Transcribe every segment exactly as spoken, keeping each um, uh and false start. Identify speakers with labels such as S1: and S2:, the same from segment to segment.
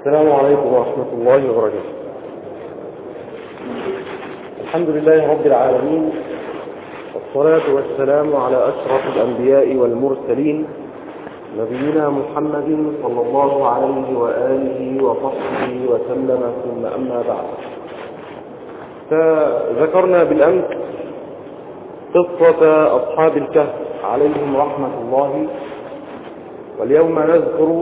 S1: السلام عليكم ورحمة الله وبركاته. الحمد لله رب العالمين، والصلاة والسلام على أشرف الأنبياء والمرسلين، نبينا محمد صلى الله عليه وآله وصحبه وسلم، ثم أما بعد. فذكرنا بالأمس قصة أصحاب الكهف عليهم رحمة الله، واليوم نذكر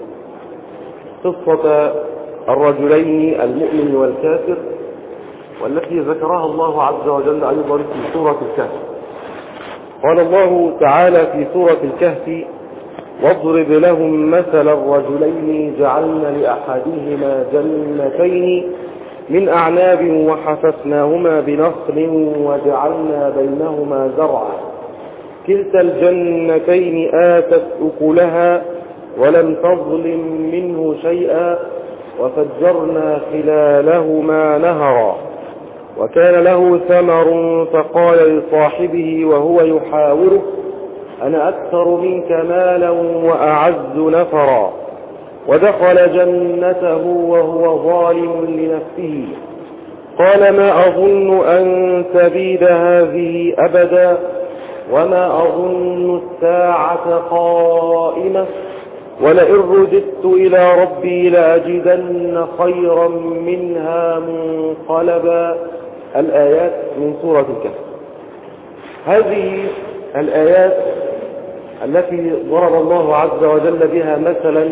S1: قصة الرجلين المؤمن والكافر، والتي ذكرها الله عز وجل أيضا في سورة الكهف. قال الله تعالى في سورة الكهف: واضرب لهم مثل الرجلين جعلنا لأحدهما جنتين من أعناب وحففناهما بنخل وجعلنا بينهما زرعا كلتا الجنتين آتت أكلها ولم تظلم منه شيئا وفجرنا خلالهما نهرا وكان له ثمر فقال لصاحبه وهو يحاوره أنا أكثر منك مالا وأعز نفرا ودخل جنته وهو ظالم لنفسه قال ما أظن أن تبيد هذه أبدا وما أظن الساعة قائمة ولئن رددت إلى ربي لأجدن خيرا منها منقلبا. الآيات من سورة الكهف. هذه الآيات التي ضرب الله عز وجل بها مثلا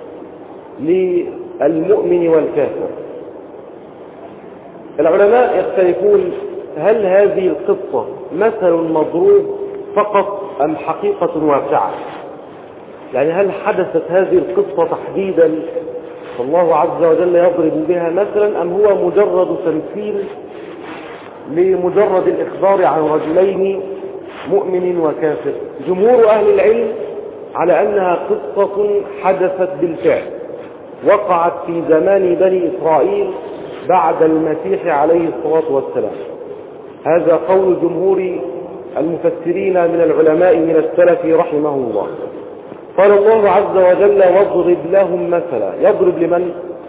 S1: للمؤمن والكافر. العلماء يختلفون هل هذه القصة مثل مضروب فقط أم حقيقة واقعة؟ يعني هل حدثت هذه القصة تحديدا فالله عز وجل يضرب بها مثلا، أم هو مجرد تمثيل لمجرد الإخبار عن رجلين مؤمن وكافر؟ جمهور أهل العلم على أنها قصة حدثت بالفعل، وقعت في زمان بني إسرائيل بعد المسيح عليه الصلاة والسلام. هذا قول جمهور المفسرين من العلماء من السلف رحمه الله. قال الله عز وجل واضرب لهم مثلا. يضرب لمن؟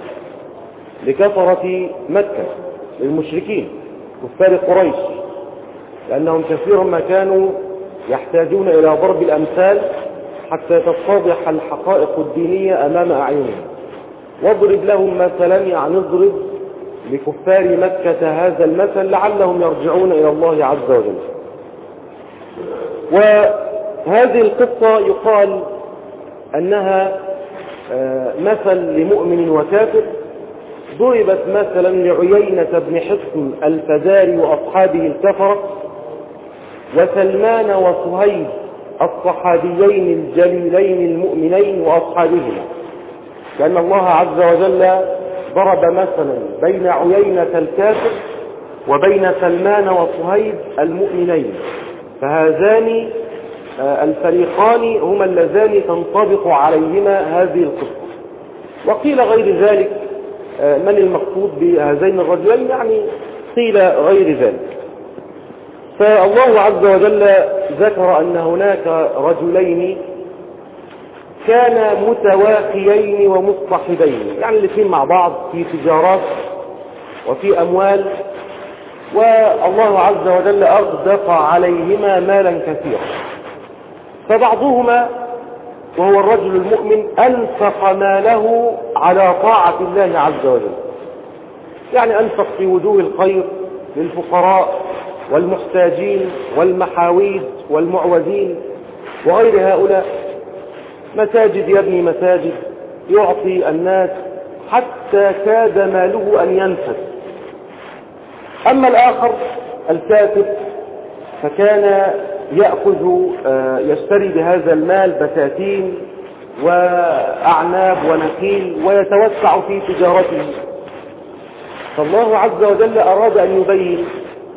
S1: لكفرة مكة، للمشركين كفار قريش، لأنهم كثيرا ما كانوا يحتاجون إلى ضرب الأمثال حتى تتضح الحقائق الدينية أمام أعينهم. واضرب لهم مثلا يعني اضرب لكفار مكة هذا المثل لعلهم يرجعون إلى الله عز وجل. وهذه القصة يقال أنها مثل لمؤمن وكافر، ضربت مثلا لعيينة بن حصن الفزاري وأصحابه الكفرة، وسلمان وصهيب الصحابيين الجليلين المؤمنين وأصحابهما، لأن الله عز وجل ضرب مثلا بين عيينة الكافر وبين سلمان وصهيب المؤمنين، فهذان الفريقان هما اللذان تنطبق عليهما هذه القصة. وقيل غير ذلك، من المقصود بهذين الرجلين؟ يعني قيل غير ذلك. فالله عز وجل ذكر أن هناك رجلين كانا متواخيين ومصطحبين، يعني الاثنين مع بعض في تجارات وفي أموال، والله عز وجل أغدق عليهما مالا كثيرا. فبعضهما وهو الرجل المؤمن أنفق ماله على طاعة الله عز وجل، يعني أنفق في وجوه الخير للفقراء والمحتاجين والمحاويج والمعوزين وغير هؤلاء، مساجد يبني مساجد، يعطي الناس، حتى كاد ماله أن ينفد. أما الآخر الكافر فكان يأخذ يشتري بهذا المال بساتين وأعناب ونخيل ويتوسع في تجارته. فالله عز وجل أراد أن يبين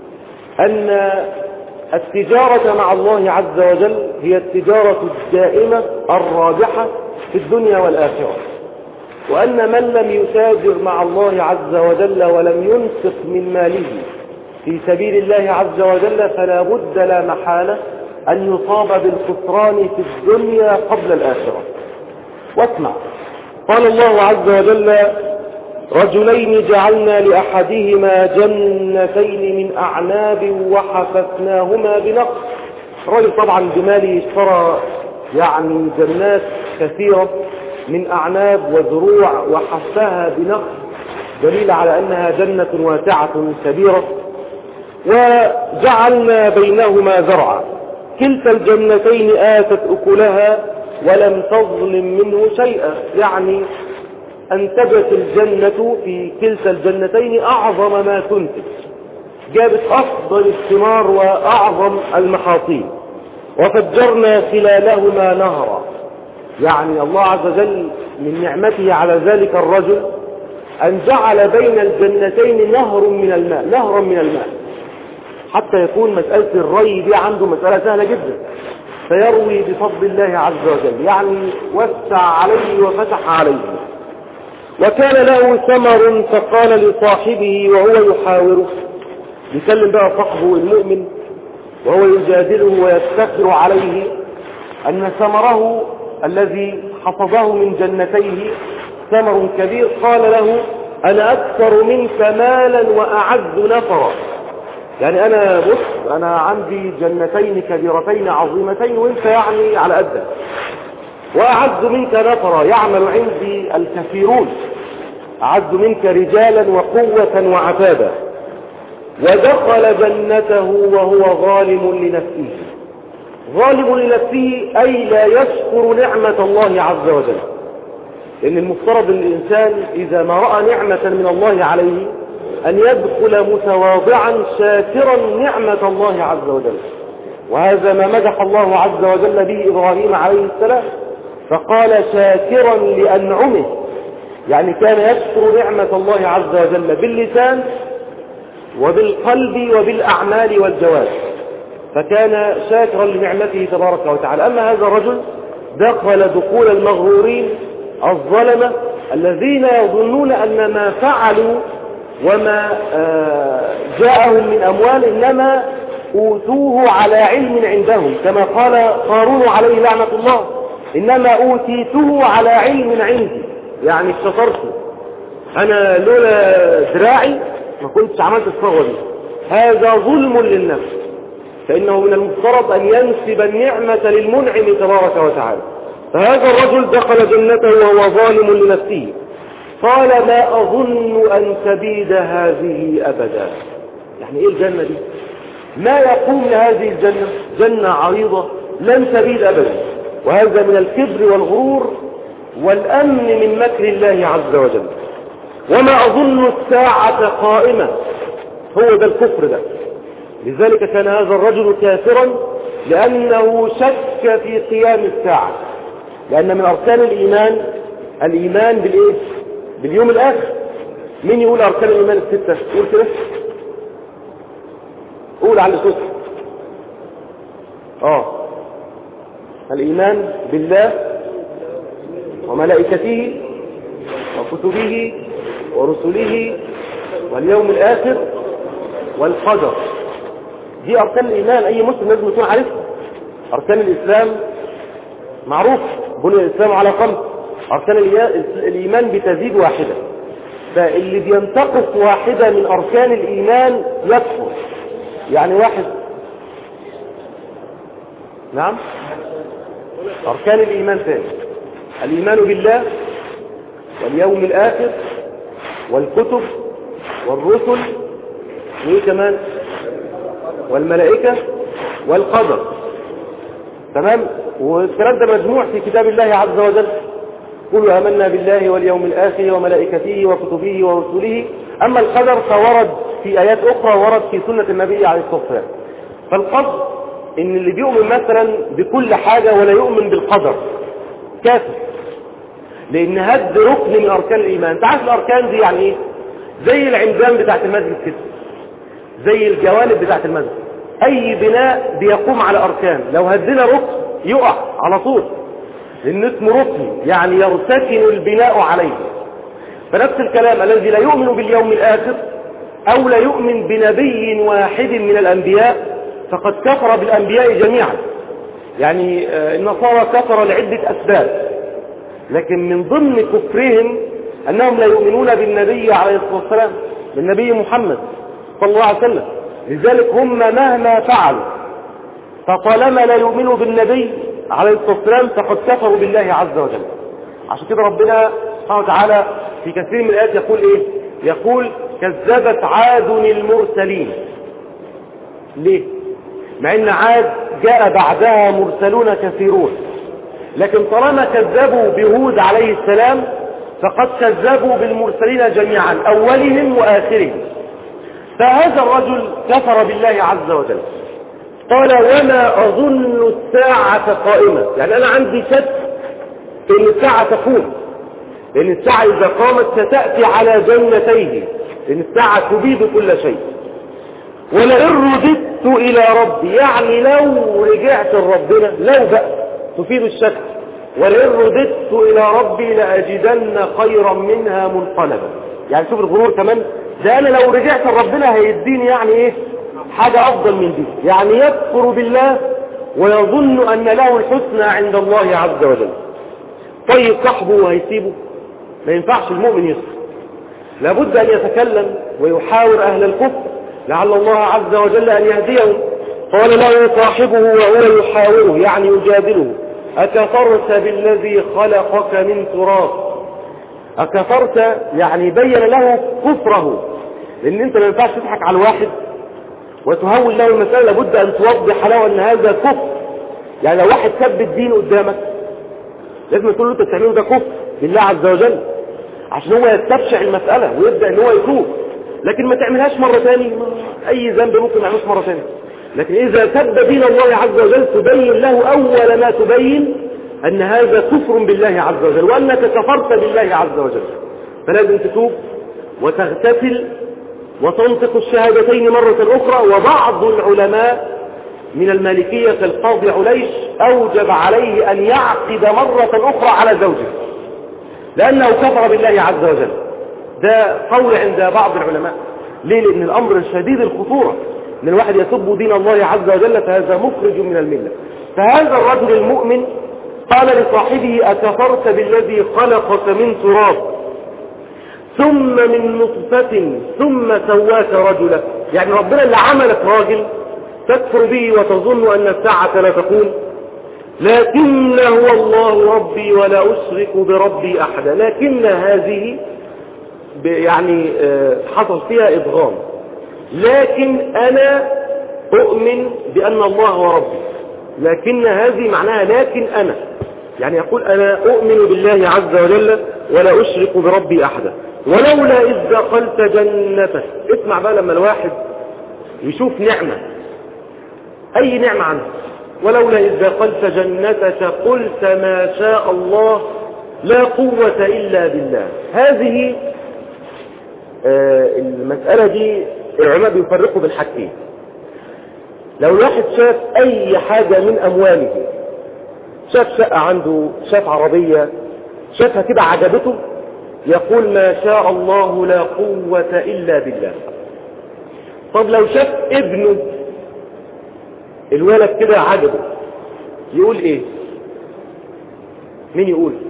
S1: أن التجارة مع الله عز وجل هي التجارة الدائمة الرابحة في الدنيا والآخرة، وأن من لم يتاجر مع الله عز وجل ولم ينفق من ماله في سبيل الله عز وجل فلا بد لا محالة أن يصاب بالخسران في الدنيا قبل الآخرة. واسمع، قال الله عز وجل: رجلين جعلنا لأحدهما جنتين من أعناب وحففناهما بنخل. الرجل طبعا بماله اشترى يعني جنات كثيرة من أعناب وزروع وحفها بنخل، دليل على أنها جنة واسعة كبيرة. وجعلنا بينهما زرعا كلتا الجنتين آتت أكلها ولم تظلم منه شيئا، يعني أنتجت الجنة في كلتا الجنتين أعظم ما تنتج، جابت أفضل الثمار وأعظم المحاصيل. وفجرنا خلالهما نهرا، يعني الله عز وجل من نعمته على ذلك الرجل أن جعل بين الجنتين نهر من الماء، نهرا من الماء، حتى يكون مسألة الري دي عنده مسألة سهلة جدا، فيروي بفضل الله عز وجل، يعني وسع عليه وفتح عليه. وكان له ثمر فقال لصاحبه وهو يحاوره، يكلم بقى صاحبه المؤمن وهو يجادله ويفتخر عليه أن ثمره الذي حفظه من جنتيه ثمر كبير، قال له: أنا أكثر منك مالا وأعز نفرا، يعني أنا بص أنا عندي جنتين كبيرتين عظيمتين وإنت يعني على قدك، وأعز منك نفرا، يعمل عندي الكثيرون، أعز منك رجالا وقوة وعتابا. ودخل جنته وهو ظالم لنفسه، ظالم لنفسه أي لا يشكر نعمة الله عز وجل، لأن المفترض الإنسان إذا ما رأى نعمة من الله عليه أن يدخل متواضعا شاكرا نعمة الله عز وجل، وهذا ما مدح الله عز وجل به إبراهيم عليه السلام، فقال شاكرا لأنعمه، يعني كان يشكر نعمة الله عز وجل باللسان وبالقلب وبالأعمال والجوارح، فكان شاكرا لنعمته تبارك وتعالى. أما هذا الرجل دخل دخول المغرورين الظلمة الذين يظنون أن ما فعلوا وما جاءهم من أموال إنما أوتوه على علم عندهم، كما قال قارون عليه لعنة الله: إنما أوتيته على علم عندي، يعني افتطرته، أنا لولا ذراعي ما كنتش عملت الصغوة دي. هذا ظلم للنفس، فإنه من المفترض أن ينسب النعمة للمنعم تبارك وتعالى. فهذا الرجل دخل جنته وهو ظالم لنفسه، قال: ما أظن أن تبيد هذه أبدا، يعني إيه الجنة دي؟ ما يقوم لهذه الجنة، جنة عريضة لن تبيد أبدا، وهذا من الكبر والغرور والأمن من مكر الله عز وجل. وما أظن الساعة قائمة، هو ده الكفر ده. لذلك كان هذا الرجل كافرا لأنه شك في قيام الساعة، لأن من أركان الإيمان الإيمان بالإيه؟ باليوم الآخر. مين يقول أركان الإيمان الستة؟ قول كده، قول على الصوت. آه الإيمان بالله وملائكته وكتبه ورسله واليوم الآخر والقدر، دي أركان الإيمان، أي مسلم لازم يكون عارفها. أركان الإسلام معروف، بني الإسلام على خمس، أركان الإيمان بتزيد واحدة، فاللي بينتقص واحدة من أركان الإيمان يكفر. يعني واحد، نعم، أركان الإيمان ثاني: الإيمان بالله واليوم الآخر والكتب والرسل وإيه كمان؟ والملائكة والقدر. تمام؟ والكلام ده مجموع في كتاب الله عز وجل: قولوا آمنا بالله واليوم الآخر وملائكته وكتبه ورسله. أما القدر فورد في آيات أخرى، ورد في سنة النبي عليه الصلاة والسلام. فالقصد إن اللي بيؤمن مثلا بكل حاجة ولا يؤمن بالقدر كافر، لأن هد ركن من أركان الإيمان. تعرف الأركان دي يعني إيه؟ زي العمدان بتاعت المسجد كده، زي الجوانب بتاعت المسجد. أي بناء بيقوم على أركان، لو هدنا ركن يقع على طول، لأن اسمه ركن، يعني يرتكن البناء عليه. فنفس الكلام، الذي لا يؤمن باليوم الآخر أو لا يؤمن بنبي واحد من الأنبياء فقد كفر بالأنبياء جميعا. يعني النصارى كفر لعدة أسباب، لكن من ضمن كفرهم أنهم لا يؤمنون بالنبي عليه الصلاة والسلام، بالنبي محمد صلى الله عليه وسلم. لذلك هم مهما فعلوا فطالما لا يؤمنوا بالنبي عليه الصلاة والسلام فقد كفروا بالله عز وجل. عشان كده ربنا سبحانه وتعالى في كثير من الآيات يقول إيه؟ يقول كذبت عاد المرسلين. ليه؟ مع ان عاد جاء بعدها مرسلون كثيرون، لكن طالما كذبوا بهود عليه السلام فقد كذبوا بالمرسلين جميعا أولهم وآخرهم. فهذا الرجل كفر بالله عز وجل، قال وما أظن الساعة قائمة، يعني أنا عندي شك إن الساعة تقوم، لأن الساعة إذا قامت ستأتي على جنتيه، لأن الساعة تبيد كل شيء. ولئن رددت إلى ربي، يعني لو رجعت لربنا، لو بقى تفيد الشك، ولئن رددت إلى ربي لأجدن خيرا منها منقلبا. يعني شوف الغرور كمان، ده أنا لو رجعت لربنا هيديني يعني إيه حاجة أفضل من دي. يعني يكفر بالله ويظن أن له الحسنى عند الله عز وجل. طيب صاحبه وهيسيبه؟ ما ينفعش المؤمن يصبر، لابد أن يتكلم ويحاور أهل الكفر لعل الله عز وجل أن يهديهم. قال له صاحبه وهو يحاوره يعني يجادله أكفرت بالذي خلقك من تراب. أكفرت يعني بين له كفره، لأن أنت ما ينفعش تضحك على الواحد وتهول له المسألة، لابد أن توضح له أن هذا كفر. يعني لو واحد سب الدين قدامك لازم تقول له أنت بتعمله ده كفر بالله عز وجل، عشان هو يستبشع المسألة ويبدأ ان هو يتوب. لكن ما تعملهاش مرة تاني، اي ذنب ممكن ما يعملش مرة تاني. لكن اذا سب دين الله عز وجل تبين له اول ما تبين ان هذا كفر بالله عز وجل وانك كفرت بالله عز وجل. فلازم تتوب وتغتسل وتنطق الشهادتين مرة اخرى. وبعض العلماء من المالكية كالقاضي عليش اوجب عليه ان يعقد مرة اخرى على زوجه لأنه كفر بالله عز وجل. ده قول عند بعض العلماء. ليه؟ لأن الأمر شديد الخطورة، أن الواحد يسب دين الله عز وجل فهذا مخرج من الملة. فهذا الرجل المؤمن قال لصاحبه أكفرت بالذي خلقك من تراب ثم من نطفة ثم سواك رجلا. يعني ربنا اللي عملك راجل تكفر به وتظن أن الساعة لا تقوم. لكن هو الله ربي ولا أشرك بربي أحدا. لكن هذه يعني حصل فيها إدغام. لكن أنا أؤمن بأن الله هو ربي. لكن هذه معناها لكن أنا، يعني يقول أنا أؤمن بالله عز وجل ولا أشرك بربي أحدا. ولولا إذ دخلت جنتك. اسمع بقى لما الواحد يشوف نعمة، أي نعمة عنه، ولولا إذ دخلت جنتك قلت ما شاء الله لا قوة إلا بالله. هذه آه المسألة دي العلماء بيفرقوا بالحاجتين. لو الواحد شاف أي حاجة من أمواله، شاف شقة عنده، شاف عربية، شافها كده عجبته، يقول ما شاء الله لا قوة إلا بالله. طب لو شاف ابنه الولد كده عجبه يقول ايه؟ مين يقول؟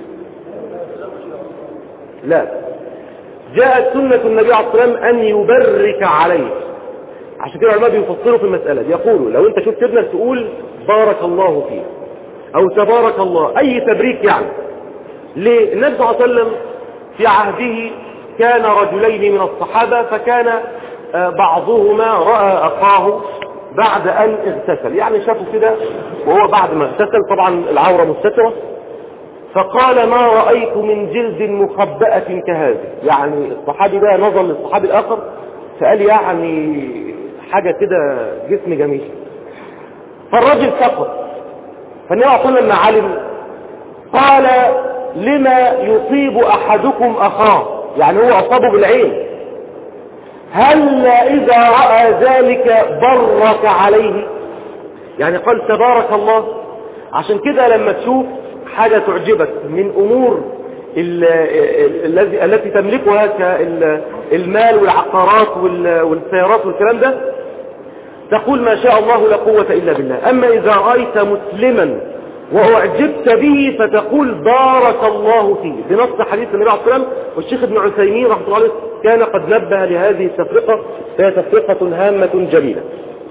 S1: لا، جاءت سنة النبي عليه الصلاة والسلام أن يبرك عليه. عشان كده العلماء بيفصلوا في المسألة، يقولوا لو انت شفت ابنك تقول بارك الله فيه او تبارك الله، اي تبريك يعني. ليه؟ النبي صلى الله عليه وسلم في عهده كان رجلين من الصحابة، فكان بعضهما رأى أخاه بعد أن اغتسل، يعني شافه كده وهو بعد ما اغتسل، طبعا العورة مستترة، فقال ما رأيت من جلد مخبأة كهذه. يعني الصحابي ده نظر للصحابي الآخر فقال يعني حاجة كده جسم جميل. فالرجل سقط. فالنبي عليه لما علم قال لما يصيب أحدكم أخاه، يعني هو أصابه بالعين، هل إذا رأى ذلك برك عليه؟ يعني قال تبارك الله. عشان كده لما تشوف حاجة تعجبك من أمور الذي التي تملكها كالمال والعقارات والسيارات والكلام ده، تقول ما شاء الله لا قوة إلا بالله. أما إذا رأيت مسلما وأعجبت به فتقول بارك الله فيه، بنص حديث النبي عليه الصلاة والسلام. والشيخ ابن عثيمين رحمه الله عليه كان قد نبه لهذه التفرقة، فهي تفرقة هامة جميلة.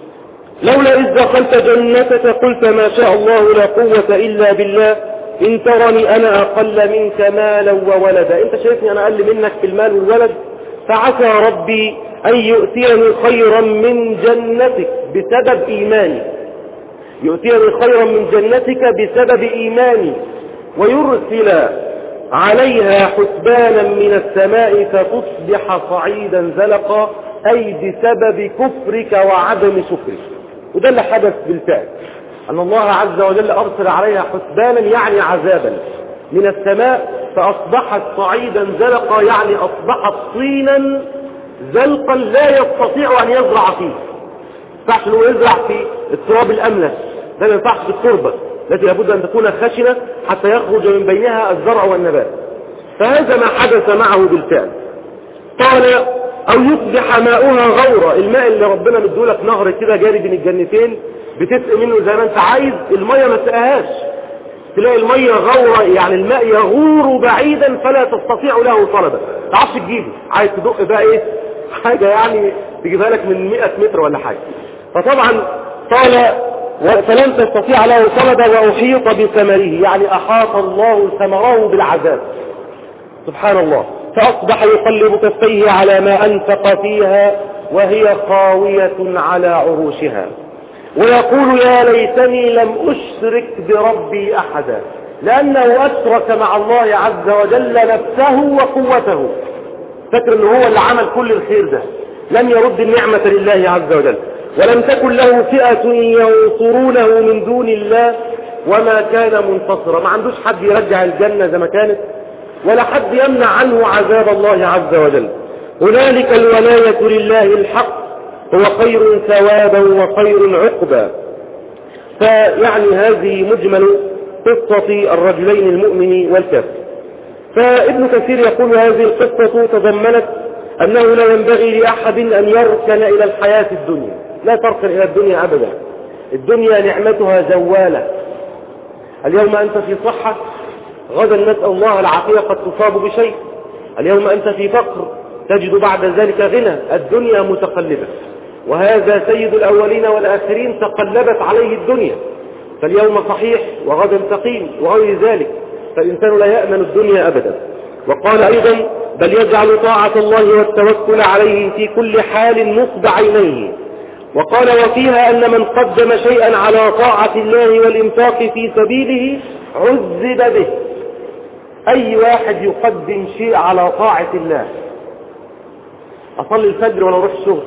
S1: لولا إذ دخلت جنتك قلت ما شاء الله لا قوة إلا بالله إن ترني أنا أقل منك مالا وولدا. أنت شايفني أنا أقل منك في المال والولد، فعسى ربي أن يؤتيني خيرا من جنتك بسبب إيماني، يؤتيني خيرا من جنتك بسبب إيماني، ويرسل عليها حسبانا من السماء فتصبح صعيدا زلقا، أي بسبب كفرك وعدم شكرك. وده اللي حدث بالفعل، أن الله عز وجل أرسل عليها حسبانا يعني عذابا من السماء، فأصبحت صعيدا زلقا يعني أصبحت طينا زلقا لا يستطيع أن يزرع فيه. ما ينفعش انه يزرع في التراب الأملس، ده ما ينفعش في التربة التي لابد أن تكون خشنة حتى يخرج من بينها الزرع والنبات. فهذا ما حدث معه بالفعل. قال أو يصبح ماؤها غورا، الماء اللي ربنا مديهولك نهر كده جاري بين الجنتين بتسقي منه زي ما انت عايز، المية ما تسقيهاش، تلاقي المية غورة يعني الماء يغور بعيدا فلا تستطيع له طلبا، ما تعرفش تجيبه، عايز تدق بقى ايه حاجة يعني تجيبها لك من مئة متر ولا حاجة. فطبعا قال فلن تستطيع له طلبا وأحيط بثمره، يعني أحاط الله ثمره بالعذاب سبحان الله. فأصبح يقلب كفيه على ما أنفق فيها وهي خاوية على عروشها، ويقول يا ليتني لم أشرك بربي أحدا، لأنه أشرك مع الله عز وجل نفسه وقوته، فكر أنه هو اللي عمل كل الخير ده، لم يرد النعمة لله عز وجل، ولم تكن له فئة ينصرونه من دون الله وما كان منتصرا. ما عندوش حد يرجع الجنة زي ما كانت، ولا حد يمنع عنه عذاب الله عز وجل. هنالك الولاية لله الحق، هو خير ثوابا وخير عقبا. فيعني هذه مجمل قصة الرجلين المؤمن والكافر. فابن كثير يقول هذه القصة تضمنت أنه لا ينبغي لأحد أن يركن إلى الحياة الدنيا، لا تركن إلى الدنيا أبدا، الدنيا نعمتها زوالة. اليوم أنت في صحة، غدا نسأل الله العافية قد تصاب بشيء. اليوم أنت في فقر، تجد بعد ذلك غنى. الدنيا متقلبة، وهذا سيد الأولين والآخرين تقلبت عليه الدنيا، فاليوم صحيح وغدا سقيم وغير ذلك، فالإنسان لا يأمن الدنيا أبدا. وقال أيضا بل يجعل طاعة الله والتوكل عليه في كل حال نصب عينيه. وقال وفيها أن من قدم شيئا على طاعة الله والإنفاق في سبيله عذب به. أي واحد يقدم شيء على طاعة الله، أصلي الفجر ولا أروح الشغل،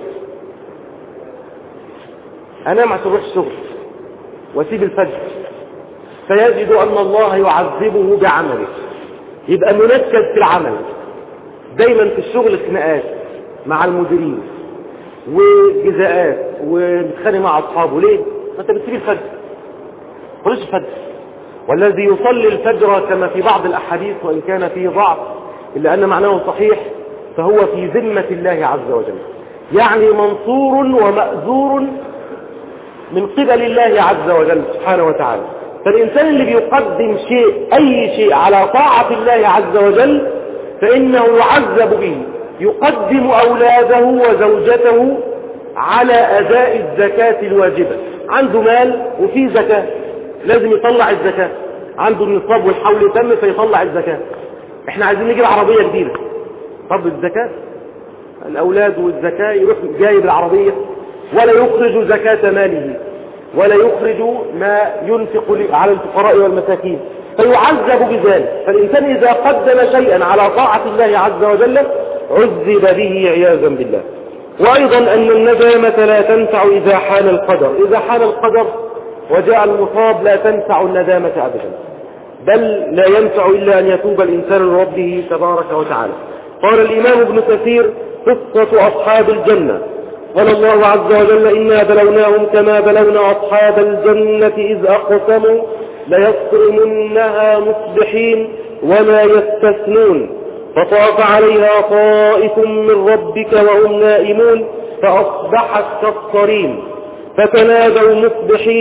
S1: أنام عشان أروح الشغل وأسيب الفجر، فيجد أن الله يعذبه بعمله، يبقى منكد في العمل، دايما في الشغل خناقات مع المديرين وجزاءات ومتخانق مع أصحابه. ليه؟ أنت بتسيب الفجر، خلص الفجر. والذي يصلي الفجر كما في بعض الأحاديث وإن كان فيه ضعف إلا أن معناه صحيح، فهو في ذمة الله عز وجل، يعني منصور ومأزور من قبل الله عز وجل سبحانه وتعالى. فالإنسان اللي بيقدم شيء أي شيء على طاعة الله عز وجل فإنه يعذب به. يقدم أولاده وزوجته على أداء الزكاة الواجبة، عنده مال وفيه زكاة لازم يطلع الزكاة، عنده النصاب والحول يتم فيطلع الزكاة. احنا عايزين نجيب عربية جديدة، طب الزكاة الأولاد والزكاة، يروح جايب العربية ولا يخرج زكاة ماله ولا يخرج ما ينفق على الفقراء والمساكين، فيعذب بذلك. فالإنسان إذا قدم شيئا على طاعة الله عز وجل عذب به عياذا بالله. وأيضا أن الندامة لا تنفع إذا حان القدر، إذا حان القدر وجاء المصاب لا تنفع الندامة أبدا، بل لا ينفع إلا أن يتوب الإنسان لربه تبارك وتعالى. قال الإمام ابن كثير قصة أصحاب الجنة، قال الله عز وجل إنا بلوناهم كما بلونا أصحاب الجنة إذ أقسموا ليصرمنها مصبحين وما يستثنون فطاف عليها طائف من ربك وهم نائمون فأصبحت كالصريم فتنادوا مصبحين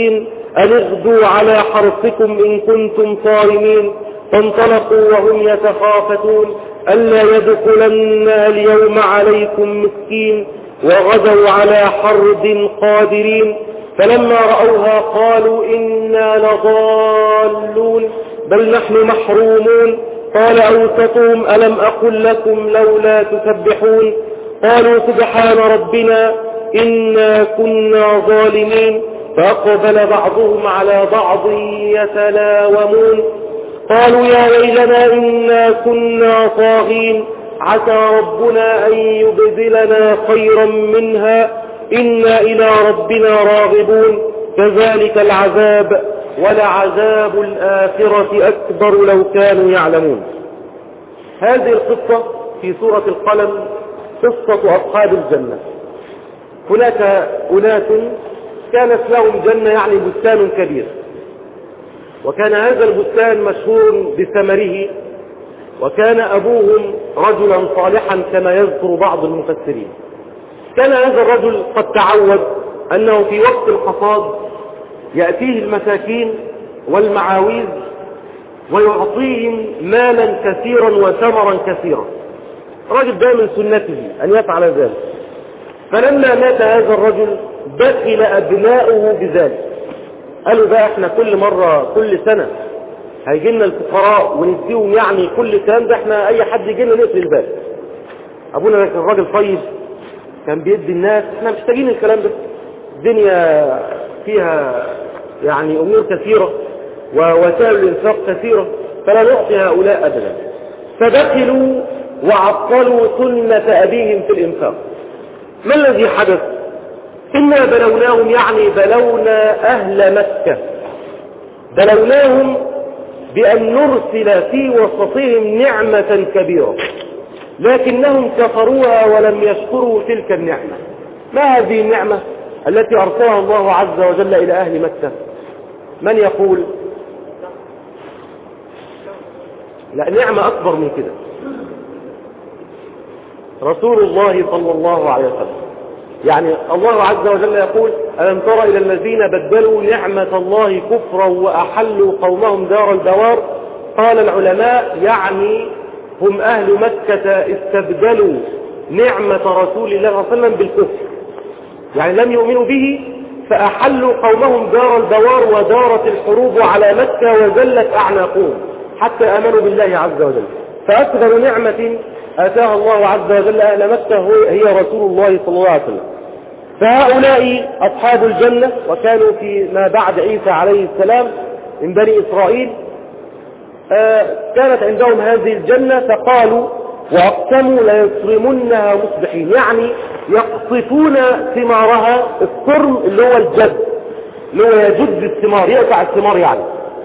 S1: أن اغدوا على حرثكم إن كنتم صارمين فانطلقوا وهم يتخافتون ألا يدخلنها اليوم عليكم مسكين وغدوا على حرد قادرين فلما رأوها قالوا إنا لضالون بل نحن محرومون قال أوسطهم ألم أقل لكم لولا تسبحون قالوا سبحان ربنا إنا كنا ظالمين فأقبل بعضهم على بعض يتلاومون قالوا يا ويلنا إنا كنا طاغين عسى ربنا أن يبدلنا خيرا منها إنا إلى ربنا راغبون كذلك العذاب ولعذاب الآخرة أكبر لو كانوا يعلمون. هذه القصة في سورة القلم قصة أصحاب الجنة. هناك أناس كانت لهم جنة يعني بستان كبير، وكان هذا البستان مشهور بثمره، وكان أبوهم رجلا صالحا كما يذكر بعض المفسرين. كان هذا الرجل قد تعود أنه في وقت الحصاد يأتيه المساكين والمعاويز ويعطيهم مالا كثيرا وثمرا كثيرا. الرجل ده من سنته أن يفعل ذلك. فلما مات هذا الرجل دخل أبناؤه بذلك، قالوا بقى احنا كل مرة كل سنة هيجي لنا الفقراء ونديهم يعني كل كلام ده، احنا اي حد يجي لنا نقفل الباب. ابونا كان راجل طيب كان بيدي الناس، احنا محتاجين الكلام ده، الدنيا فيها يعني امور كثيرة ووسائل الانفاق كثيرة فلا نعطي هؤلاء ابدا. فدخلوا وعطلوا سنة ابيهم في الانفاق. ما الذي حدث؟ إنا بلوناهم يعني بلونا أهل مكة، بلوناهم بأن نرسل في وسطهم نعمة كبيرة لكنهم كفروها ولم يشكروا تلك النعمة. ما هذه النعمة التي أرسلها الله عز وجل إلى أهل مكة؟ من يقول؟ لا، نعمة أكبر من كده. رسول الله صلى الله عليه وسلم. يعني الله عز وجل يقول ألم تر إلى الذين بدلوا نعمة الله كفرا وأحلوا قومهم دار البوار. قال العلماء يعني هم أهل مكة استبدلوا نعمة رسول الله صلى الله عليه وسلم بالكفر، يعني لم يؤمنوا به فأحلوا قومهم دار البوار ودارت الحروب على مكة وزلت أعناقهم حتى آمنوا بالله عز وجل. فأكبر نعمة آتاها الله عز وجل أهل مكة هي رسول الله صلى الله عليه وسلم. فهؤلاء أصحاب الجنة وكانوا في ما بعد عيسى عليه السلام من بني إسرائيل، آه كانت عندهم هذه الجنة فقالوا وأقسموا ليصرمنها مصبحين، يعني يقطفون ثمارها، الصرم اللي هو الجد اللي هو يجد الثمار يقطع الثمار، يعني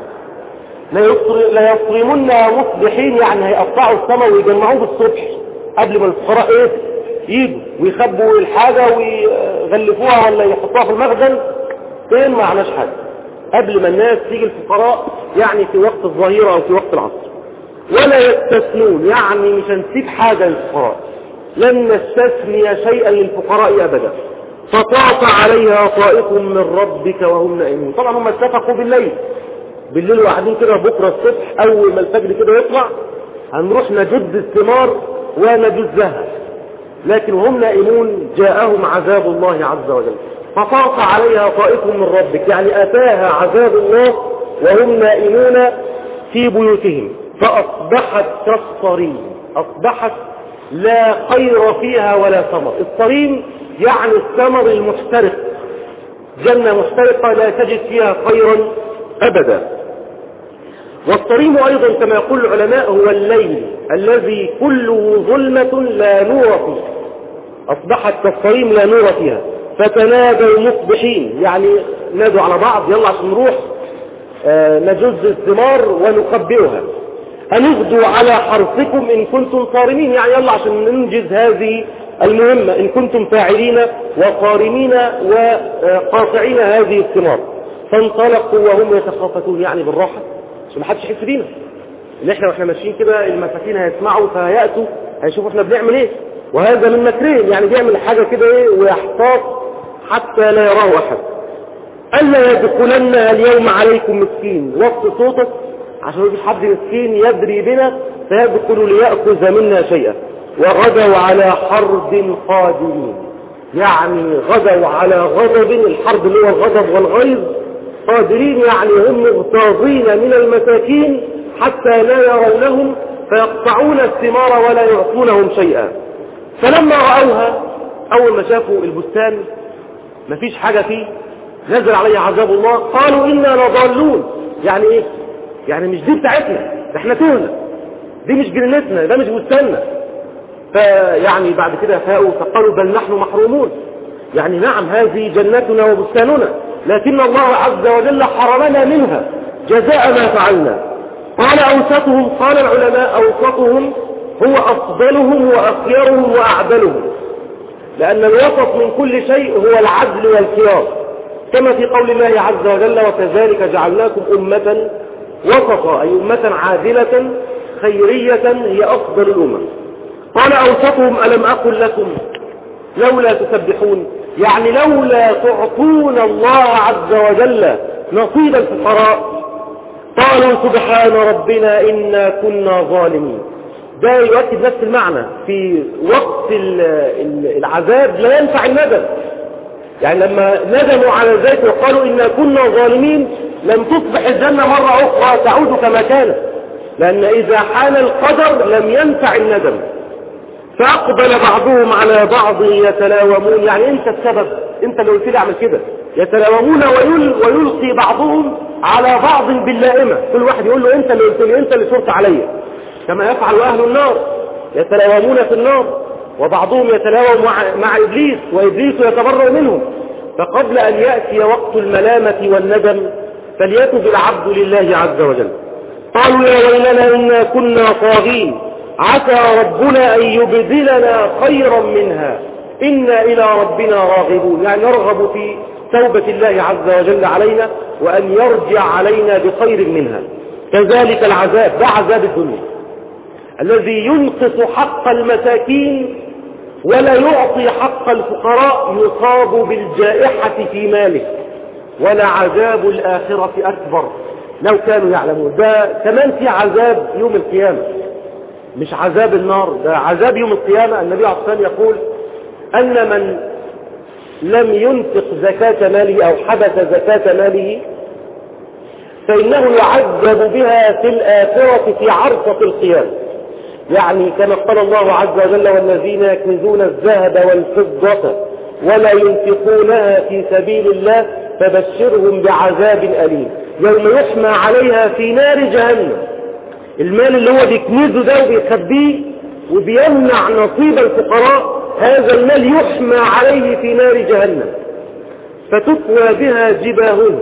S1: ليصرمنها مصبحين يعني هيقطعوا الثمر ويجمعوه بالصبح قبل ما الفقراء ايه يجوا ويخبوا الحاجة ويغلفوها ولا يحطوها في المخزن فين ما عناش حاجة قبل ما الناس تيجي الفقراء، يعني في وقت الظهيرة او في وقت العصر. ولا يستثنون يعني مش هنسيب حاجة للفقراء، لن نستثني شيئا للفقراء ابدا. فطاف عليها طائف من ربك وهم نائمون. طبعا هم اتفقوا بالليل بالليل وقاعدين كده بكرة الصبح اول ما الفجر كده يطلع هنروح نجد الثمار ونجزها، لكن هم نائمون جاءهم عذاب الله عز وجل. فطاف عليها طائف من ربك يعني اتاها عذاب الله وهم نائمون في بيوتهم فاصبحت كالصريم. اصبحت لا خير فيها ولا ثمر. الصريم يعني الثمر المحترق، جنة محترقة لا تجد فيها خيرا ابدا. والصريم ايضا كما يقول العلماء هو الليل الذي كله ظلمة لا نور فيه. اصبحت كالصريم لا نور فيها. فتنادوا مصبحين يعني نادوا على بعض يلا عشان نروح آه نجز الثمار ونقبئها. هنغدوا على حرثكم ان كنتم صارمين، يعني يلا عشان ننجز هذه المهمة ان كنتم فاعلين وقارمين وقاطعين هذه الثمار. فانطلقوا وهم يتخافتون يعني بالراحة عشان ما حدش يحس بينا، ان احنا واحنا ماشيين كده المساكين هيسمعوا فهيأتوا هيشوفوا احنا بنعمل ايه، وهذا من مكرهم يعني بيعمل حاجة كده ايه ويحتاط حتى لا يراه احد. ألا يدخلنها اليوم عليكم مسكين، وقت صوتك عشان يجي حد مسكين يدري بنا فيدخل ليأخذ منا شيئا. وغدوا على حرب قادرين، يعني غدوا على غضب، الحرب اللي هو الغضب والغيظ، قادرين يعني هم مغتاظين من المساكين حتى لا يرونهم فيقطعون الثمار ولا يعطونهم شيئا. فلما رأوها، أول ما شافوا البستان مفيش حاجة فيه، نزل عليه عذاب الله، قالوا إنا لضالون. يعني إيه؟ يعني مش دي بتاعتنا، احنا تهنا، دي مش جنتنا، ده مش بستاننا. فيعني بعد كده فاقوا فقالوا بل نحن محرومون، يعني نعم هذه جنتنا وبستاننا، لكن الله عز وجل حرمنا منها جزاء ما فعلنا. قال أوسطهم، قال العلماء أوسطهم هو أفضلهم وأخيرهم وأعدلهم، لأن الوسط من كل شيء هو العدل والخيار، كما في قول الله عز وجل وكذلك جعلناكم أمة وسطا، أي أمة عادلة خيرية هي أفضل الأمم. قال أوسطهم ألم أقل لكم لولا تسبحون، يعني لولا تعطون الله عز وجل نصيب الفقراء. قالوا سبحان ربنا إنا كنا ظالمين. ده يؤكد نفس المعنى، في وقت العذاب لا ينفع الندم، يعني لما ندموا على ذلك وقالوا إنا كنا ظالمين لم تصبح الجنة مرة أخرى تعود كما كانت، لأن إذا حان القدر لم ينفع الندم. فأقبل بعضهم على بعض يتلاومون، يعني أنت السبب، أنت اللي قلت لي أعمل كده. يتلاومون ويل ويلقي بعضهم على بعض باللائمة، كل واحد يقول له أنت اللي قلت لي، أنت اللي شرت عليا، كما يفعل أهل النار، يتلاومون في النار، وبعضهم يتلاوم مع, مع إبليس وإبليس يتبرأ منهم. فقبل أن يأتي وقت الملامة والندم فليتب العبد لله عز وجل. قالوا يا ويلنا إنا كنا طاغين عسى ربنا أن يبدلنا خيرا منها إنا إلى ربنا راغبون، يعني نرغب في توبة الله عز وجل علينا وأن يرجع علينا بخير منها. كذلك العذاب، ده عذاب الدنيا الذي ينقص حق المساكين ولا يعطي حق الفقراء، يصاب بالجائحة في ماله. ولا عذاب الآخرة أكبر لو كانوا يعلمون. ده كمان في عذاب يوم القيامة، مش عذاب النار، ده عذاب يوم القيامة. النبي عليه الصلاة والسلام يقول أن من لم ينفق زكاة ماله أو حبس زكاة ماله فإنه يعذب بها في الآخرة في عرصة القيامة. يعني كما قال الله عز وجل والذين يكنزون الذهب والفضة ولا ينفقونها في سبيل الله فبشرهم بعذاب أليم يوم يحمى عليها في نار جهنم. المال اللي هو بيكنزه ده وبيخبيه وبيمنع نصيب الفقراء، هذا المال يحمى عليه في نار جهنم فتكوى بها جباههم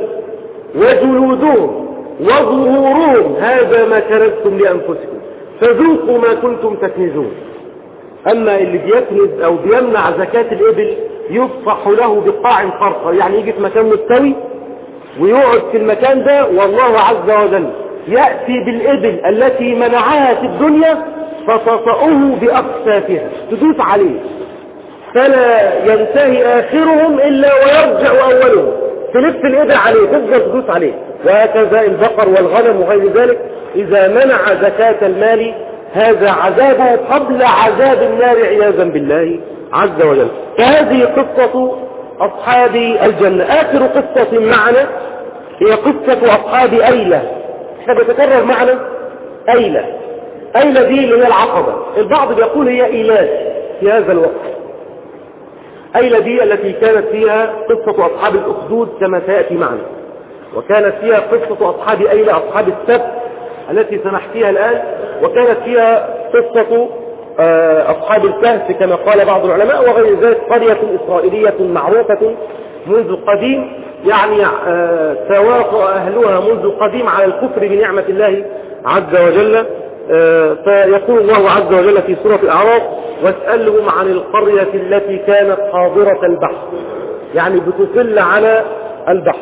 S1: وجلودهم وظهورهم هذا ما كنزتم لأنفسكم فذوقوا ما كنتم تكنزون. أما اللي بيكنز أو بيمنع زكاة الإبل يفصح له بقاع فرقة، يعني يجي في مكان مستوي ويقعد في المكان ده، والله عز وجل يأتي بالإبل التي منعها في الدنيا فتطأه بأقسافها، تدوس عليه فلا ينتهي آخرهم إلا ويرجع أولهم، تلف الإبل عليه تفضل تدوس عليه. وهكذا البقر والغنم وغير ذلك إذا منع زكاة المال هذا عذابه قبل عذاب النار عياذا بالله عز وجل. فهذه قصة أصحاب الجنة. آخر قصة معنا هي قصة أصحاب أيلة. احنا بتكرر معنا أيلة. أيلة دي اللي هي العقبة، البعض بيقول هي إيلات في هذا الوقت. أيلة دي التي كانت فيها قصة أصحاب الأخدود كما سيأتي معنا، وكانت فيها قصة أصحاب أيلة أصحاب السبت التي سنحكيها الآن، وكانت فيها قصة أصحاب الكهف كما قال بعض العلماء، وغير ذلك قرية إسرائيلية معروفة منذ قديم، يعني تواطأ أهلها منذ قديم على الكفر بنعمة الله عز وجل. فيقول الله عز وجل في سورة الأعراف واسألهم عن القرية التي كانت حاضرة البحر، يعني بتسل على البحر،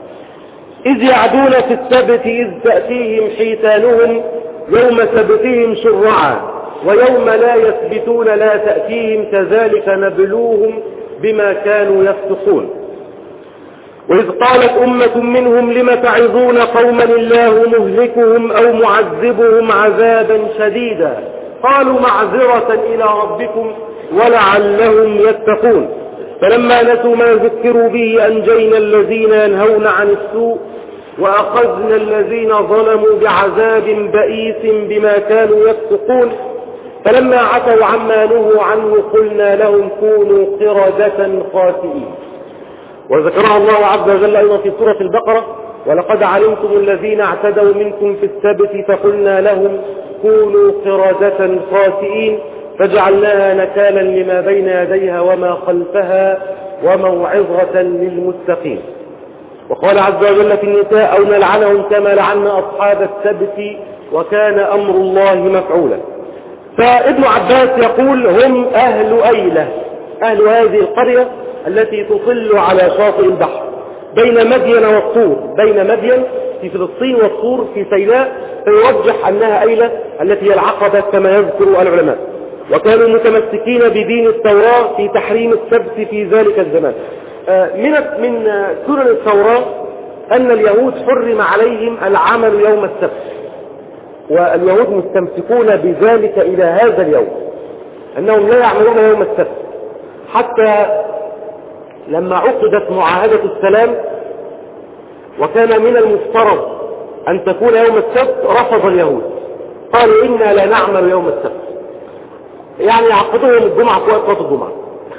S1: إذ يعدون في السبت إذ تأتيهم حيتانهم يوم سبتهم شرعا ويوم لا يثبتون لا تأتيهم كذلك نبلوهم بما كانوا يفسقون. وإذ قالت أمة منهم لم تعظون قوما الله مهلكهم أو معذبهم عذابا شديدا قالوا معذرة إلى ربكم ولعلهم يتقون فلما نسوا ما ذكروا به أنجينا الذين ينهون عن السوء وأخذنا الذين ظلموا بعذاب بئيس بما كانوا يفسقون فلما عتوا عما نهوا عنه قلنا لهم كونوا قردة خاسئين. وذكرها الله عز وجل أيضا في سورة البقرة ولقد علمتم الذين اعتدوا منكم في السبت فقلنا لهم كونوا قردة خاسئين فجعلناها نكالا لما بين يديها وما خلفها وموعظة للمتقين. وقال عز وجل في النساء أو نلعنهم كما لعنا أصحاب السبت وكان أمر الله مفعولا. فابن عباس يقول هم أهل أيلة، أهل هذه القرية التي تطل على شاطئ البحر بين مدين والطور، بين مدين في فلسطين والطور في سيناء، فيرجح أنها أيلة التي هي العقبة كما يذكر العلماء. وكانوا متمسكين بدين التوراة في تحريم السبت في ذلك الزمان. من من سنن التوراة أن اليهود حرم عليهم العمل يوم السبت، واليهود مستمسكون بذلك إلى هذا اليوم أنهم لا يعملون يوم السبت، حتى لما عقدت معاهدة السلام وكان من المفترض أن تكون يوم السبت رفض اليهود، قالوا إنا لا نعمل يوم السبت، يعني يعقدوا يوم الجمعة في وقت الجمعة.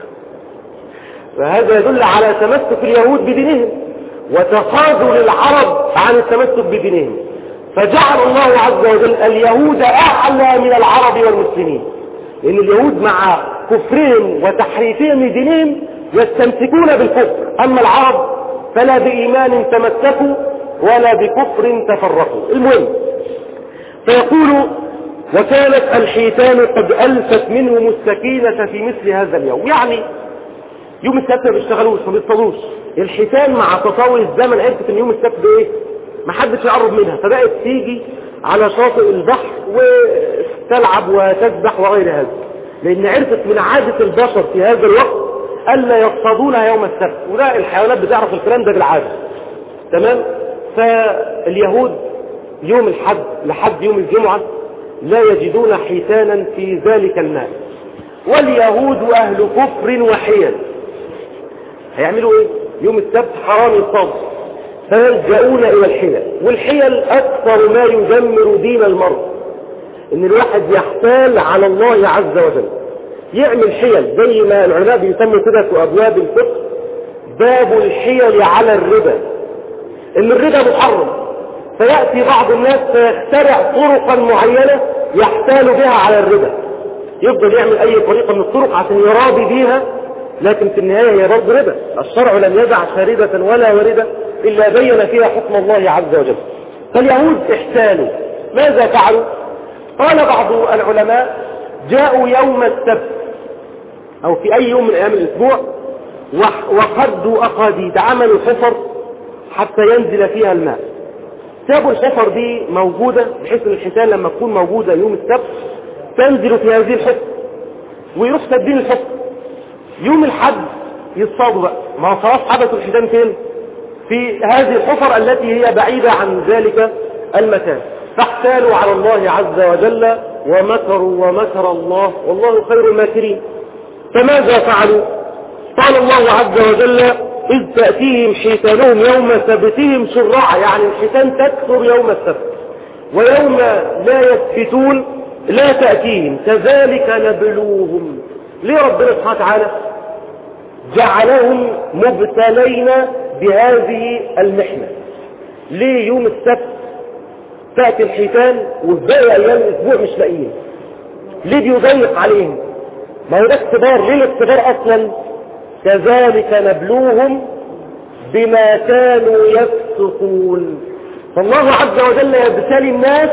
S1: فهذا يدل على تمسك اليهود بدينهم وتخاذل العرب عن التمسك بدينهم، فجعل الله عز وجل اليهود أعلى من العرب والمسلمين، لأن اليهود مع كفرهم وتحريفهم لدينهم يستمسكون بالكفر، أما العرب فلا بإيمان تمسكوا ولا بكفر تفرقوا. المهم فيقول وكانت الحيتان قد ألفت منهم السكينة في مثل هذا اليوم، يعني يوم السبت ما بيشتغلوش ما بيصطادوش، الحيتان مع تطاول الزمن عرفت ان يوم السبت بايه ما حدش يقرب منها، فبقت تيجي على شاطئ البحر وتلعب وتسبح وغير هذا، لان عرفت من عادة البشر في هذا الوقت الا يصطادونها يوم السبت، ولا الحيوانات بتعرف الكلام ده بالعادة. تمام. فاليهود يوم الحد لحد يوم الجمعة لا يجدون حيتانا في ذلك الماء، واليهود اهل كفر وحيل، هيعملوا ايه يوم السبت؟ حرام يصطادوا، فيلجؤون الى الحيل، والحيل اكثر ما يدمر دين المرء، ان الواحد يحتال على الله عز وجل، يعمل حيل زي ما العلماء بيسموا كده في ابواب الفقه باب الحيل على الربا، ان الربا محرم، فيأتي بعض الناس فيخترع طرقا معينة يحتال بها على الربا، يفضل يعمل اي طريقة من الطرق عشان يراضي بيها، لكن في النهاية هي برضه ربا. الشرع لم يدع شاربة ولا وردة إلا بين فيها حكم الله عز وجل. فاليهود احتالوا، ماذا فعلوا؟ قال بعض العلماء جاءوا يوم السبت أو في أي يوم من أيام الأسبوع وقدوا أقاديد، عملوا حفر حتى ينزل فيها الماء، سابوا الحفر دي موجودة بحيث ان الحيتان لما تكون موجودة يوم السبت تنزل في هذه الحفر ويروح سدين الحفر، يوم الحد يصطادوا بقى، ما خلاص حدثوا الحيتان فين؟ في هذه الحفر التي هي بعيدة عن ذلك المكان، فاحتالوا على الله عز وجل ومكروا ومكر الله والله خير الماكرين. فماذا فعلوا؟ قال الله عز وجل إذ تأتيهم حيتانهم يوم سبتهم شرعا، يعني الحيتان تكثر يوم السبت، ويوم لا يسبتون لا تأتيهم، كذلك نبلوهم. ليه ربنا سبحانه وتعالى جعلهم مبتلين بهذه المحنة؟ ليه يوم السبت تأتي الحيتان وباقي أيام الأسبوع مش لاقيين؟ ليه بيضيق عليهم؟ ما هو ده اختبار. ليه الاختبار أصلا؟ كذلك نبلوهم بما كانوا يفسقون. فالله عز وجل يبتلي الناس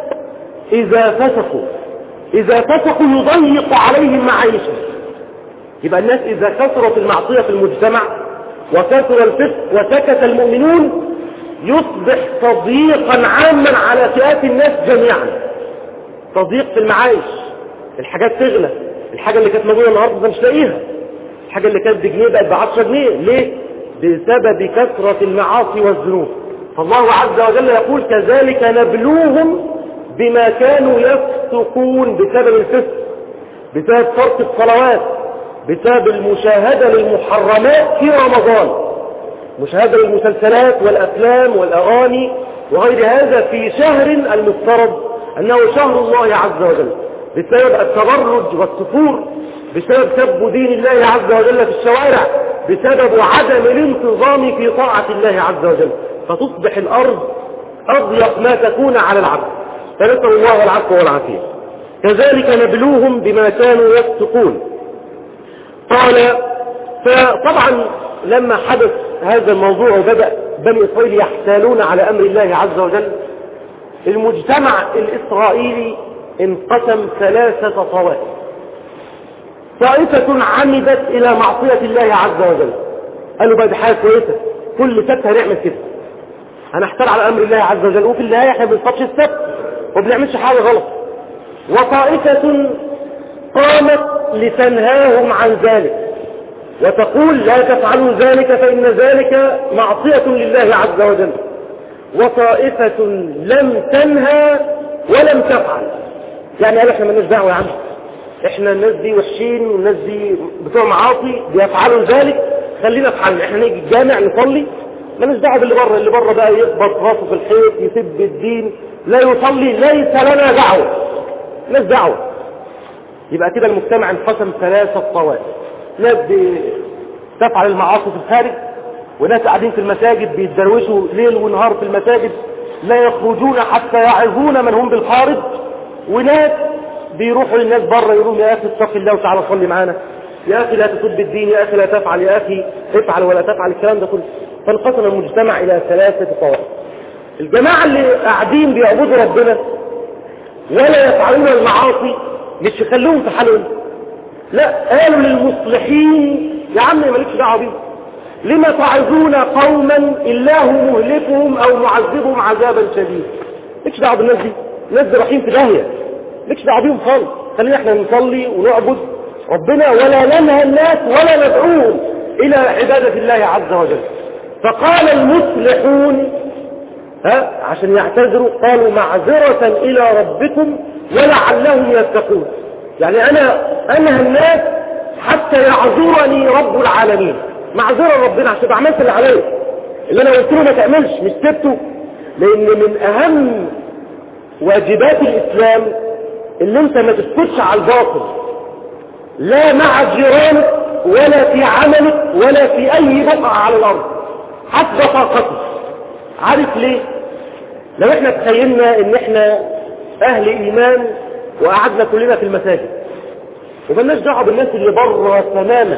S1: إذا فسقوا، إذا فسقوا يضيق عليهم معيشة. يبقى الناس إذا كثرت المعصية في المجتمع وكثر الفسق وسكت المؤمنون يصبح تضييقا عاما على فئات الناس جميعا، تضييق في المعايش، الحاجات تغلى، الحاجة اللي كانت موجودة النهارده مش لاقيها، الحاجة اللي كانت بجنيه بقت بعشرة جنيه. ليه؟ بسبب كثرة المعاصي والذنوب. فالله عز وجل يقول كذلك نبلوهم بما كانوا يفسقون، بسبب الفسق، بسبب فرط الصلوات، بسبب المشاهدة للمحرمات في رمضان، مشاهدة للمسلسلات والأفلام والأغاني وغير هذا في شهر المفترض أنه شهر الله عز وجل، بسبب التبرج والسفور، بسبب سب دين الله عز وجل في الشوارع، بسبب عدم الانتظام في طاعة الله عز وجل، فتصبح الأرض أضيق ما تكون على العبد. فنسأل الله العفو والعافية. كذلك نبلوهم بما كانوا يفسقون. قال فطبعا لما حدث هذا الموضوع وبدأ بني إسرائيل يحتالون على أمر الله عز وجل، المجتمع الإسرائيلي انقسم ثلاثة طوائف. طائفة عمدت إلى معصية الله عز وجل، قالوا بقى دي حاجة كويسة، كل سبت هنعمل كده، هنحتال على أمر الله عز وجل، وفي النهاية احنا ما بنصطادش السبت وبنعملش حاجة غلط. وطائفة قامت لتنهاهم عن ذلك وتقول لا تفعلوا ذلك فإن ذلك معصية لله عز وجل. وطائفة لم تنهى ولم تفعل، يعني قالوا احنا مالناش دعوة يا عم، احنا الناس دي وحشين والناس دي بتوع معاصي بيفعلوا ذلك، خلينا في حالنا، احنا نيجي الجامع نصلي، مالناش دعوة باللي بره، اللي بره بقى يخبط راسه في الحيط يسب الدين لا يصلي ليس لنا دعوة، مالناش دعوة. يبقى كده المجتمع انقسم ثلاثة طوائف، ناس تفعل المعاصي في الخارج، وناس قاعدين في المساجد بيتدروشوا ليل ونهار في المساجد لا يخرجون حتى يعظون من هم بالخارج، وناس بيروحوا للناس بره يقولون يا اخي اتق الله وتعالى صلي معانا، يا اخي لا تسب الدين، يا اخي لا تفعل، يا اخي افعل ولا تفعل، الكلام ده كله. فانقسم المجتمع الى ثلاثة طوائف. الجماعة اللي قاعدين بيعبدوا ربنا ولا يفعلون المعاصي مش يخلوهم في حالهم، لا، قالوا للمصلحين يا عم مالكش دعوه بيهم، لما تعظون قوما الله مهلكهم او معذبهم عذابا شديدا، مالكش دعوه بالناس دي، الناس دي رايحين في داهيه، مالكش دعوه بيهم خالص، خلينا احنا نصلي ونعبد ربنا ولا ننهى الناس ولا ندعوهم الى عباده الله عز وجل. فقال المصلحون ها عشان يعتذروا قالوا معذرة الى ربكم ولعلهم يتقون، يعني انا انهى الناس حتى يعذرني رب العالمين، معذرة ربنا عشان عملت اللي عليه، اللي انا قلت له ما تعملش مش سبته. لان من اهم واجبات الاسلام اللي انت ما تسكتش على الباطل، لا مع جيرانك ولا في عملك ولا في اي بقعة على الارض حتى طاقتك. عارف ليه؟ لو احنا تخيلنا ان احنا اهل ايمان وقعدنا كلنا في المساجد ومالناش دعوه بالناس اللي بره تماما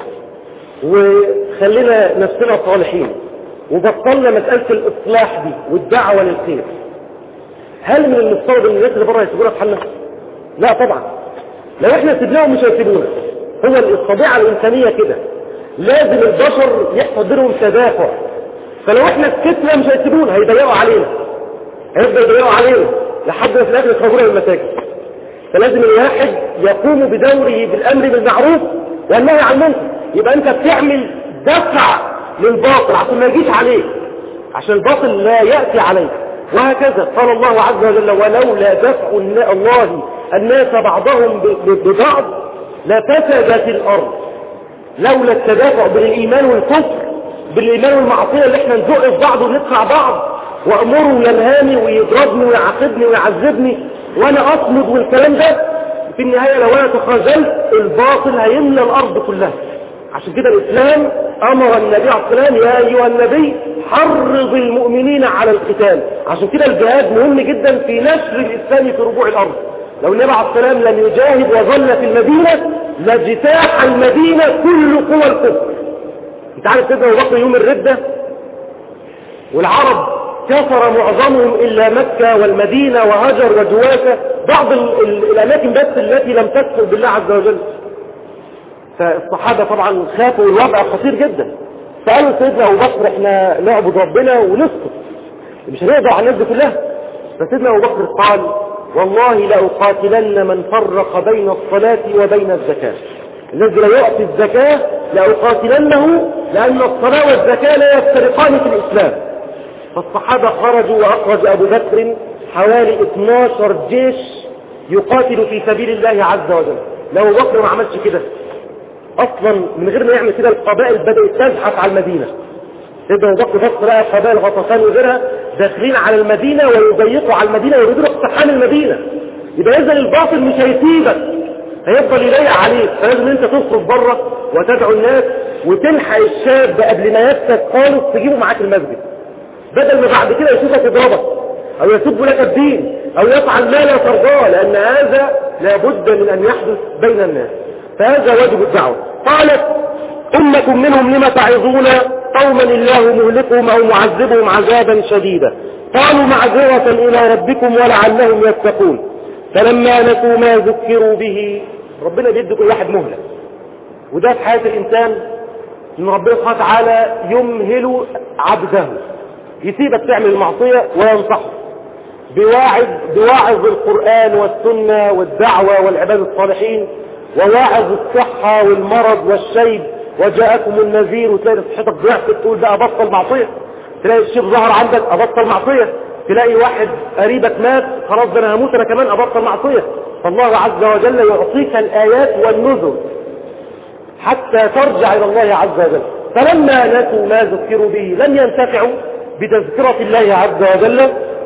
S1: وخلينا نفسنا صالحين وبطلنا مساله الاصلاح دي والدعوه للخير، هل من المفترض ان الناس اللي بره يسيبونا في حالنا؟ لا طبعا. لو احنا سيبناهم مش هيسيبونا، هو الطبيعه الانسانيه كده، لازم البشر يحصل بينهم تدافع، فلو احنا سكتنا مش هيسيبونا، هيضيقوا علينا، هيبدأ يضيقوا علينا لحد ما في الاخر يخرجونا من المساجد. فلازم الواحد يقوم بدوره بالامر بالمعروف والنهي عن المنكر، يبقى انت بتعمل دفع للباطل عشان ما يجيش عليك، عشان الباطل لا ياتي عليك. وهكذا قال الله عز وجل ولولا دفع الله الناس بعضهم ببعض لفسدت الارض. لولا التدافع بين الايمان والكفر، بالايمان والمعصيه اللي احنا نزق في بعض ونقطع بعض، وامره ينهاني ويضربني ويعاقبني ويعذبني وانا اصمد والكلام ده، في النهايه لو انا تخاذلت الباطل هيملى الارض كلها. عشان كده الاسلام امر النبي عليه الصلاه والسلام يا ايها النبي حرض المؤمنين على القتال. عشان كده الجهاد مهم جدا في نشر الاسلام في ربوع الارض. لو النبي عليه الصلاه والسلام لم يجاهد وظل في المدينه لاجتاح المدينه كل قوى الكفر. انت عارف سيدنا ابو بكر يوم الرده والعرب كفر معظمهم إلا مكة والمدينة وهجر وجواسة، بعض ال ال الأماكن بس التي لم تكفر بالله عز وجل. فالصحابة طبعا خافوا الوضع خطير جدا، فقالوا سيدنا أبو بكر احنا نعبد ربنا ونسكت، مش هنقدر على الناس دي كلها. فسيدنا أبو بكر قال والله لأقاتلن من فرق بين الصلاة وبين الزكاة، الذي لا يعطي الزكاة لأقاتلنه لأن الصلاة والزكاة لا يفترقان في الإسلام. فالصحابة خرجوا وأخرج أبو بكر حوالي اثناشر جيش يقاتل في سبيل الله عز وجل. لو أبو بكر ما عملش كده أصلا، من غير ما يعمل كده القبائل بدأت تزحف على المدينة. سيدنا أبو بكر بص لقى قبائل غطفان وغيرها داخلين على المدينة ويضيقوا على المدينة ويريدوا اقتحام المدينة. يبقى إذا الباطل مش هيسيبك، هيفضل يضيق عليك. فلازم انت تصرف بره وتدعو الناس وتلحق الشاب قبل ما يفسد خالص تجيبه معاك المسجد، بدل ما بعد كده يشوفك يضربك او يسب لك الدين او يفعل ما لا ترضاه، لان هذا لابد من ان يحدث بين الناس. فهذا واجب الدعوه. قالت امكم منهم لم تعظون قوما الله مهلكهم او معذبهم عذابا شديدا قالوا معذرة الى ربكم ولعلهم يتقون فلما نسوا ما ذكروا به. ربنا بيدي كل واحد مهلة، وده في حياة الإنسان إن ربنا سبحانه وتعالى يمهل عبده، يسيبك تعمل المعصية وينصحك بواعظ بواعظ القرآن والسنة والدعوة والعباد الصالحين، وواعظ الصحة والمرض والشيب، وجاءكم النذير، وتلاقي صحتك ضعفت تقول ده أبطل معصية، تلاقي الشيب ظهر عندك أبطل معصية، تلاقي واحد قريبك مات خلاص ده انا هموت انا كمان ابطل معصيه. فالله عز وجل يعطيك الايات والنذر حتى ترجع الى الله عز وجل. فلما نسوا ما ذكروا به لم ينتفعوا بتذكرة الله عز وجل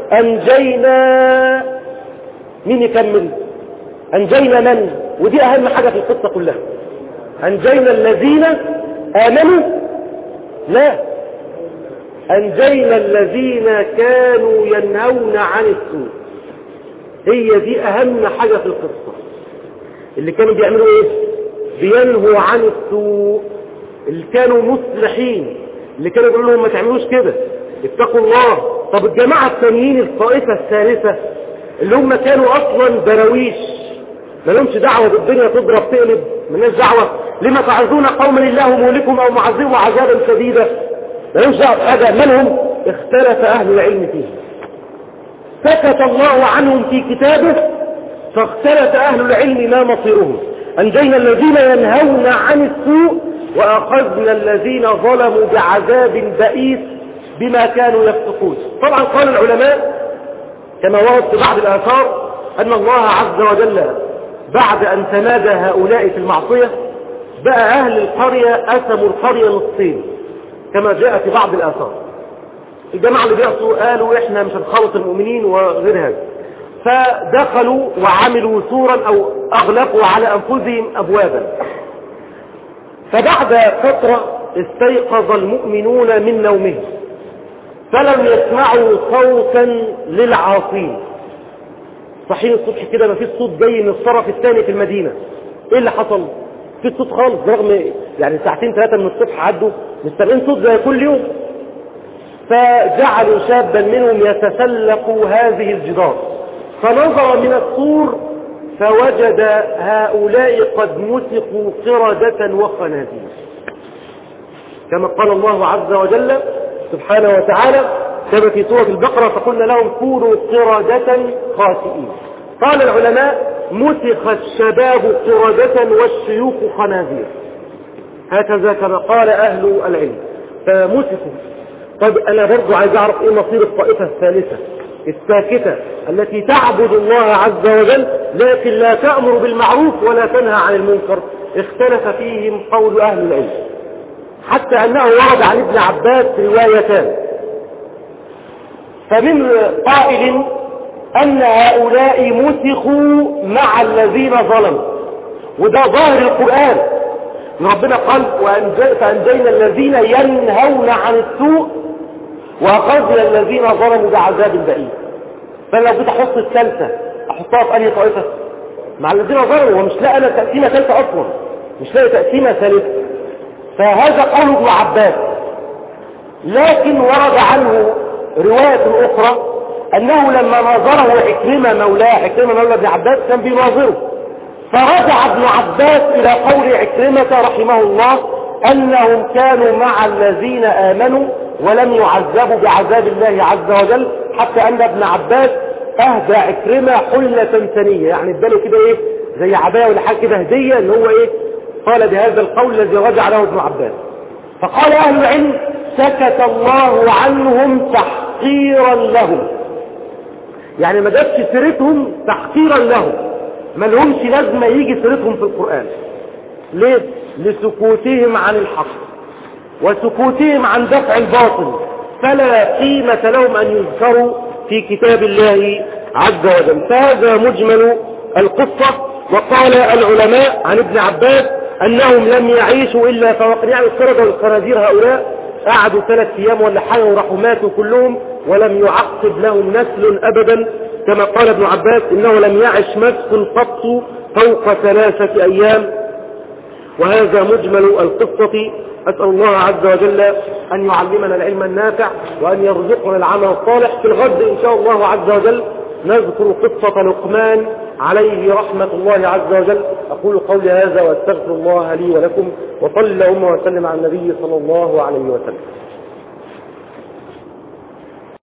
S1: انجينا. مين يكمل؟ انجينا من؟ ودي اهم حاجة في القصة كلها. انجينا الذين امنوا؟ لا، أنجينا الذين كانوا ينهون عن السوء. هي دي أهم حاجة في القصة. اللي كانوا بيعملوا إيه؟ بينهوا عن السوء، اللي كانوا مصلحين، اللي كانوا يقولوا لهم ما تعملوش كده، اتقوا الله. طب الجماعة الثانيين الطائفة الثالثة اللي هم كانوا أصلا درويش، ما لهمش دعوة بالدنيا تضرب تقلب، مالناش دعوة، لما تعظون قوما الله مهلكهم أو معذبهم عذابا شديدا، لا ينشأ هذا. من هم؟ اختلف أهل العلم فيه، سكت الله عنهم في كتابه فاختلف أهل العلم ما مصيرهم. أنجينا الذين ينهون عن السوء وأخذنا الذين ظلموا بعذاب بئيس بما كانوا يفسقون. طبعا قال العلماء كما ورد في بعض الآثار أن الله عز وجل بعد أن تمادى هؤلاء في المعصية بقى أهل القرية أسموا القرية نصين كما جاء في بعض الآثار. الجماعة اللي بيعصوا قالوا إحنا مش هنخلص المؤمنين وغير هذا، فدخلوا وعملوا سورا أو أغلقوا على أنفسهم أبوابا. فبعد فترة استيقظ المؤمنون من نومهم فلم يسمعوا صوتا للعاصين. صحيح الصبح كده ما فيش صوت جاي من الطرف الثاني في المدينة. ايه اللي حصل؟ في صوت خالص، رغم يعني ساعتين ثلاثة من الصبح عدوا مستمعين صوت زي كل يوم. فجعلوا شابا منهم يتسلق هذه الجدار فنظر من السور فوجد هؤلاء قد مسقوا قردة وخنازير كما قال الله عز وجل سبحانه وتعالى كما في سورة البقرة فقلنا لهم كونوا قردة خاسئين. قال العلماء مسخ الشباب قردة والشيوخ خنازير، هكذا كما قال أهل العلم فمسخوا. طب أنا برضو عايز أعرف إيه مصير الطائفة الثالثة الساكتة التي تعبد الله عز وجل لكن لا تأمر بالمعروف ولا تنهى عن المنكر. اختلف فيهم قول أهل العلم حتى أنه ورد عن ابن عباس روايتان. فمن قائل أن هؤلاء مسخوا مع الذين ظلموا، وده ظاهر القرآن. ربنا قال فأنجينا الذين ينهون عن السوء وأخذنا الذين ظلموا بعذاب بئيس. فلو كنت أحط الثالثة أحطها في أي طائفة مع الذين ظلموا، ومش لاقي أنا تقسيمة ثالثة أصلا، مش لاقي تقسيمة ثالثة. فهذا قول ابن عباس. لكن ورد عنه رواية أخرى أنه لما ناظره عكرمة مولاه، عكرمة مولى ابن عباس كان بيناظره، فرجع ابن عباس إلى قول عكرمة رحمه الله أنهم كانوا مع الذين آمنوا ولم يعذبوا بعذاب الله عز وجل، حتى أن ابن عباس أهدى عكرمة حلة ثانية، يعني اداله كده إيه زي عباية ولا حاجة كده هدية، اللي هو إيه قال بهذا القول الذي رجع له ابن عباس. فقال أهل العلم سكت الله عنهم تحقيرا لهم، يعني ما جابش سيرتهم تحقيرا لهم، ما لهمش لازمة يجي سيرتهم في القرآن. ليه؟ لسكوتهم عن الحق وسكوتهم عن دفع الباطل، فلا قيمة لهم أن يذكروا في كتاب الله عز وجل. فهذا مجمل القصة. وقال العلماء عن ابن عباس أنهم لم يعيشوا إلا فوقت، يعني القردة والخنازير هؤلاء قعدوا ثلاث أيام ولا حاجة وراحوا ماتوا كلهم ولم يعقب لهم نسل أبدا، كما قال ابن عباس إنه لم يعش مسك قط فوق ثلاثة أيام. وهذا مجمل القصة. أسأل الله عز وجل أن يعلمنا العلم النافع وأن يرزقنا العمل الصالح. في الغد إن شاء الله عز وجل نذكر قصة لقمان عليه رحمة الله عز وجل. أقول قولي هذا وأستغفر الله لي ولكم، وصلى اللهم وسلم على النبي صلى الله عليه وسلم.